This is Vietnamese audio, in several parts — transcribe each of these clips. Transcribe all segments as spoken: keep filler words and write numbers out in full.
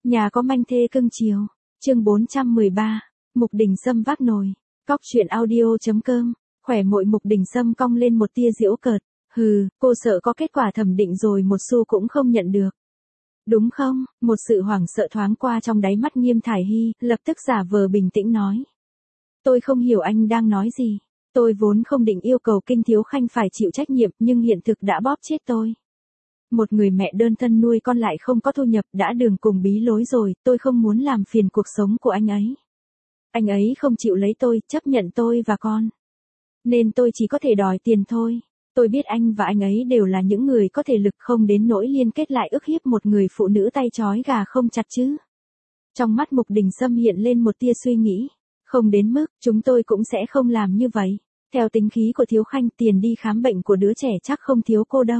Nhà có manh thê cưng chiều. Chương bốn trăm mười ba. Mục Đình Sâm vác nồi. Cóc truyện audio chấm com. Khỏe mội Mục Đình Sâm cong lên một tia giễu cợt. Hừ, cô sợ có kết quả thẩm định rồi một xu cũng không nhận được. Đúng không? Một sự hoảng sợ thoáng qua trong đáy mắt Nghiêm Thải Hy, lập tức giả vờ bình tĩnh nói. Tôi không hiểu anh đang nói gì. Tôi vốn không định yêu cầu Kinh Thiếu Khanh phải chịu trách nhiệm, nhưng hiện thực đã bóp chết tôi. Một người mẹ đơn thân nuôi con lại không có thu nhập đã đường cùng bí lối rồi, tôi không muốn làm phiền cuộc sống của anh ấy. Anh ấy không chịu lấy tôi, chấp nhận tôi và con. Nên tôi chỉ có thể đòi tiền thôi. Tôi biết anh và anh ấy đều là những người có thể lực, không đến nỗi liên kết lại ức hiếp một người phụ nữ tay trói gà không chặt chứ. Trong mắt Mục Đình Sâm hiện lên một tia suy nghĩ. Không đến mức, chúng tôi cũng sẽ không làm như vậy. Theo tính khí của Thiếu Khanh, tiền đi khám bệnh của đứa trẻ chắc không thiếu cô đâu.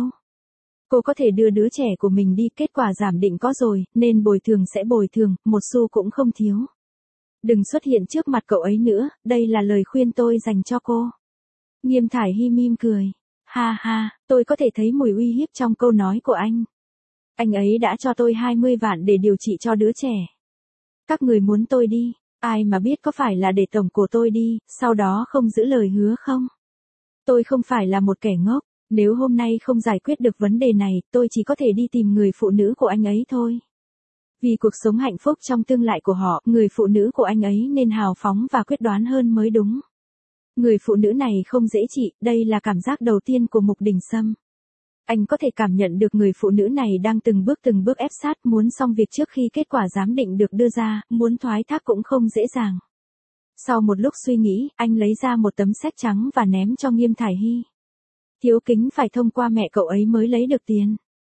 Cô có thể đưa đứa trẻ của mình đi, kết quả giảm định có rồi, nên bồi thường sẽ bồi thường, một xu cũng không thiếu. Đừng xuất hiện trước mặt cậu ấy nữa, đây là lời khuyên tôi dành cho cô. Nghiêm Thải Hy mỉm cười. Ha ha, tôi có thể thấy mùi uy hiếp trong câu nói của anh. Anh ấy đã cho tôi hai mươi vạn để điều trị cho đứa trẻ. Các người muốn tôi đi, ai mà biết có phải là để tổng của tôi đi, sau đó không giữ lời hứa không? Tôi không phải là một kẻ ngốc. Nếu hôm nay không giải quyết được vấn đề này, tôi chỉ có thể đi tìm người phụ nữ của anh ấy thôi. Vì cuộc sống hạnh phúc trong tương lai của họ, người phụ nữ của anh ấy nên hào phóng và quyết đoán hơn mới đúng. Người phụ nữ này không dễ trị, đây là cảm giác đầu tiên của Mục Đình Sâm. Anh có thể cảm nhận được người phụ nữ này đang từng bước từng bước ép sát, muốn xong việc trước khi kết quả giám định được đưa ra, muốn thoái thác cũng không dễ dàng. Sau một lúc suy nghĩ, anh lấy ra một tấm séc trắng và ném cho Nghiêm Thải Hy. Thiếu Kính phải thông qua mẹ cậu ấy mới lấy được tiền.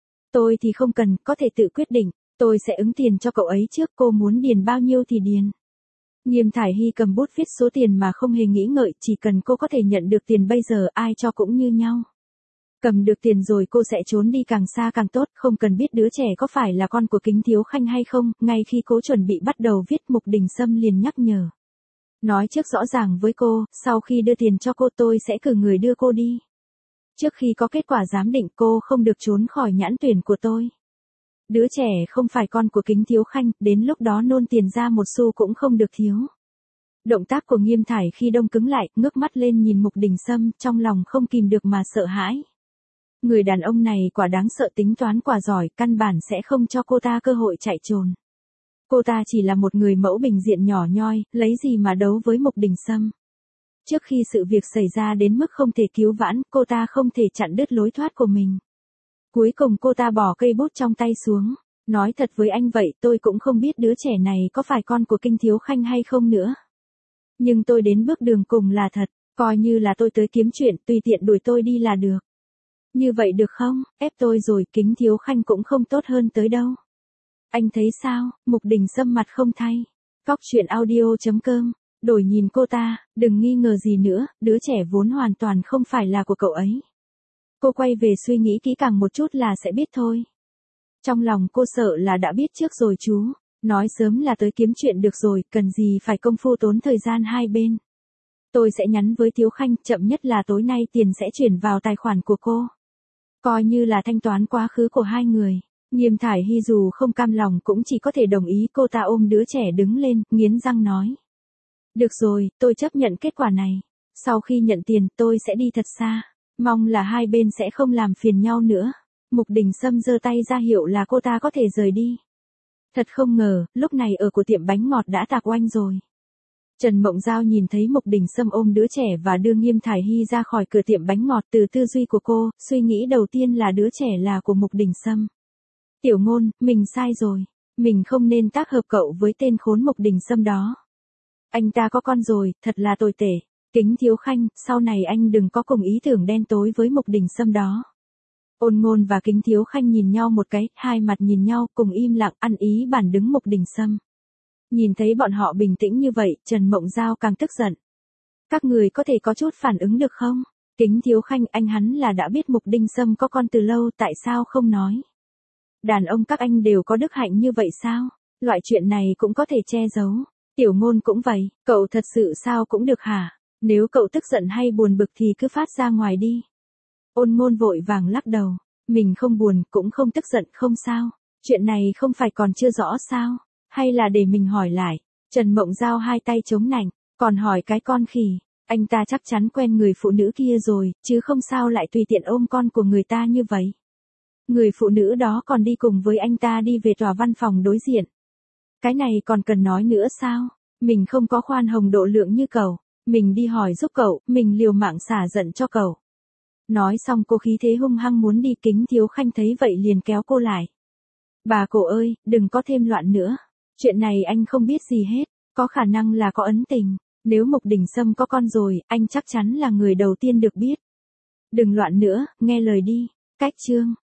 Tôi thì không cần, có thể tự quyết định, tôi sẽ ứng tiền cho cậu ấy trước, cô muốn điền bao nhiêu thì điền. Nghiêm Thải Hy cầm bút viết số tiền mà không hề nghĩ ngợi, chỉ cần cô có thể nhận được tiền bây giờ ai cho cũng như nhau. Cầm được tiền rồi cô sẽ trốn đi càng xa càng tốt, không cần biết đứa trẻ có phải là con của Kính Thiếu Khanh hay không. Ngay khi cô chuẩn bị bắt đầu viết, Mục Đình Sâm liền nhắc nhở. Nói trước rõ ràng với cô, sau khi đưa tiền cho cô tôi sẽ cử người đưa cô đi. Trước khi có kết quả giám định cô không được trốn khỏi nhãn tuyển của tôi. Đứa trẻ không phải con của Kính Thiếu Khanh, đến lúc đó nôn tiền ra một xu cũng không được thiếu. Động tác của Nghiêm Thải khi đông cứng lại, ngước mắt lên nhìn Mục Đình Sâm, trong lòng không kìm được mà sợ hãi. Người đàn ông này quả đáng sợ, tính toán quả giỏi, căn bản sẽ không cho cô ta cơ hội chạy trốn. Cô ta chỉ là một người mẫu bình diện nhỏ nhoi, lấy gì mà đấu với Mục Đình Sâm. Trước khi sự việc xảy ra đến mức không thể cứu vãn, cô ta không thể chặn đứt lối thoát của mình. Cuối cùng cô ta bỏ cây bút trong tay xuống. Nói thật với anh vậy, tôi cũng không biết đứa trẻ này có phải con của Kinh Thiếu Khanh hay không nữa. Nhưng tôi đến bước đường cùng là thật, coi như là tôi tới kiếm chuyện, tùy tiện đuổi tôi đi là được. Như vậy được không? Ép tôi rồi, Kính Thiếu Khanh cũng không tốt hơn tới đâu. Anh thấy sao? Mục Đình Sâm mặt không thay. Cóc truyện audio chấm com. Đổi nhìn cô ta, đừng nghi ngờ gì nữa, đứa trẻ vốn hoàn toàn không phải là của cậu ấy. Cô quay về suy nghĩ kỹ càng một chút là sẽ biết thôi. Trong lòng cô sợ là đã biết trước rồi chú, nói sớm là tới kiếm chuyện được rồi, cần gì phải công phu tốn thời gian hai bên. Tôi sẽ nhắn với Thiếu Khanh, chậm nhất là tối nay tiền sẽ chuyển vào tài khoản của cô. Coi như là thanh toán quá khứ của hai người. Nghiêm Thải Hy dù không cam lòng cũng chỉ có thể đồng ý. Cô ta ôm đứa trẻ đứng lên, nghiến răng nói. Được rồi, tôi chấp nhận kết quả này. Sau khi nhận tiền, tôi sẽ đi thật xa. Mong là hai bên sẽ không làm phiền nhau nữa. Mục Đình Sâm giơ tay ra hiệu là cô ta có thể rời đi. Thật không ngờ, lúc này ở của tiệm bánh ngọt đã tạc oanh rồi. Trần Mộng Giao nhìn thấy Mục Đình Sâm ôm đứa trẻ và đưa Nghiêm Thải Hy ra khỏi cửa tiệm bánh ngọt, từ tư duy của cô, suy nghĩ đầu tiên là đứa trẻ là của Mục Đình Sâm. Tiểu Ngôn, mình sai rồi. Mình không nên tác hợp cậu với tên khốn Mục Đình Sâm đó. Anh ta có con rồi, thật là tồi tệ. Kính Thiếu Khanh, sau này anh đừng có cùng ý tưởng đen tối với Mục Đình Sâm đó. Ôn Ngôn và Kính Thiếu Khanh nhìn nhau một cái, hai mặt nhìn nhau, cùng im lặng, ăn ý bản đứng Mục Đình Sâm. Nhìn thấy bọn họ bình tĩnh như vậy, Trần Mộng Giao càng tức giận. Các người có thể có chút phản ứng được không? Kính Thiếu Khanh, anh hắn là đã biết Mục Đình Sâm có con từ lâu, tại sao không nói? Đàn ông các anh đều có đức hạnh như vậy sao? Loại chuyện này cũng có thể che giấu. Tiểu Ngôn cũng vậy, cậu thật sự sao cũng được hả? Nếu cậu tức giận hay buồn bực thì cứ phát ra ngoài đi. Ôn Ngôn vội vàng lắc đầu. Mình không buồn, cũng không tức giận, không sao. Chuyện này không phải còn chưa rõ sao? Hay là để mình hỏi lại? Trần Mộng Giao hai tay chống nạnh, còn hỏi cái con khỉ. Anh ta chắc chắn quen người phụ nữ kia rồi, chứ không sao lại tùy tiện ôm con của người ta như vậy. Người phụ nữ đó còn đi cùng với anh ta đi về tòa văn phòng đối diện. Cái này còn cần nói nữa sao? Mình không có khoan hồng độ lượng như cậu. Mình đi hỏi giúp cậu, mình liều mạng xả giận cho cậu. Nói xong cô khí thế hung hăng muốn đi. Kính Thiếu Khanh thấy vậy liền kéo cô lại. Bà cổ ơi, đừng có thêm loạn nữa. Chuyện này anh không biết gì hết. Có khả năng là có ấn tình. Nếu Mục Đình Sâm có con rồi, anh chắc chắn là người đầu tiên được biết. Đừng loạn nữa, nghe lời đi. Cách chương